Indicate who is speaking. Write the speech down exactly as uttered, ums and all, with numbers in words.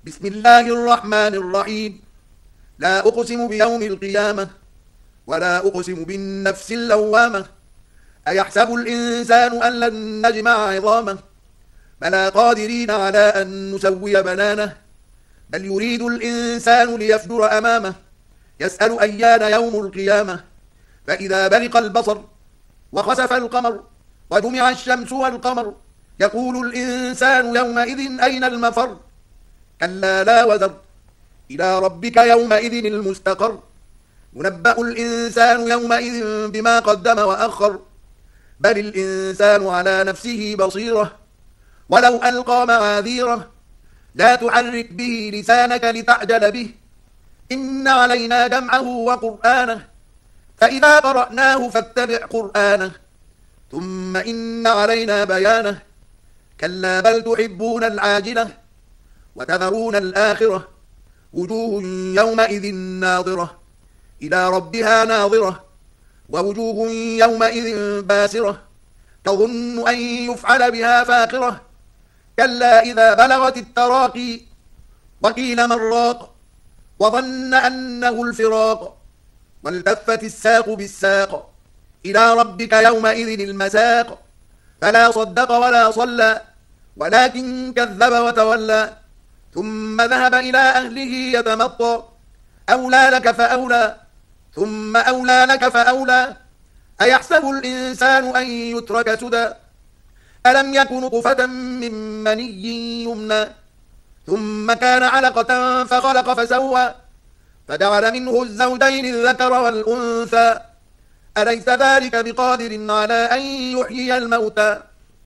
Speaker 1: بسم الله الرحمن الرحيم. لا أقسم بيوم القيامة ولا أقسم بالنفس اللوامة. أيحسب الإنسان أن لن نجمع عظامه بلى قادرين على أن نسوي بنانه. بل يريد الإنسان ليفجر أمامه يسأل أيان يوم القيامة. فإذا برق البصر وخسف القمر وجمع الشمس والقمر يقول الإنسان يومئذ أين المفر. كلا لا وزر إلى ربك يومئذ المستقر. ينبأ الإنسان يومئذ بما قدم وأخر. بل الإنسان على نفسه بصيرة ولو ألقى معاذيره. لا تحرك به لسانك لتعجل به إن علينا جمعه وقرآنه فإذا قرأناه فاتبع قرآنه ثم إن علينا بيانه. كلا بل تحبون العاجلة وتذرون الآخرة. وجوه يومئذ ناظرة إلى ربها ناظرة ووجوه يومئذ باسرة تظن أن يفعل بها فاقرة. كلا إذا بلغت التراقي وقيل من راق وظن أنه الفراق والتفت الساق بالساق إلى ربك يومئذ المساق. فلا صدق ولا صلى ولكن كذب وتولى ثم ذهب إلى أهله يتمطى. أولى لك فأولى ثم أولى لك فأولى. أيحسب الإنسان أن يترك سدى ألم يكن نطفة من مني يمنى ثم كان علقة فخلق فسوى فجعل منه الزوجين الذكر والأنثى. أليس ذلك بقادر على أن يحيي الموتى